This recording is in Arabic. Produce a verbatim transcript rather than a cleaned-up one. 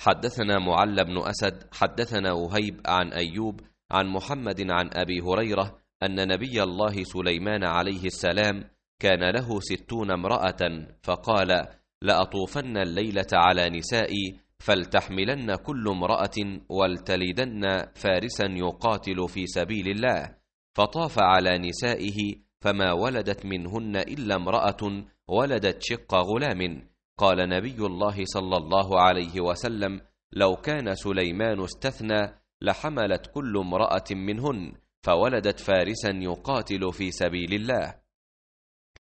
حدثنا معل بن أسد حدثنا وهيب عن أيوب عن محمد عن أبي هريرة أن نبي الله سليمان عليه السلام كان له ستون امرأة، فقال: لأطوفن الليلة على نسائي فلتحملن كل امرأة ولتلدن فارسا يقاتل في سبيل الله. فطاف على نسائه فما ولدت منهن إلا امرأة ولدت شق غلام. قال نبي الله صلى الله عليه وسلم: لو كان سليمان استثنى لحملت كل امرأة منهن فولدت فارسا يقاتل في سبيل الله.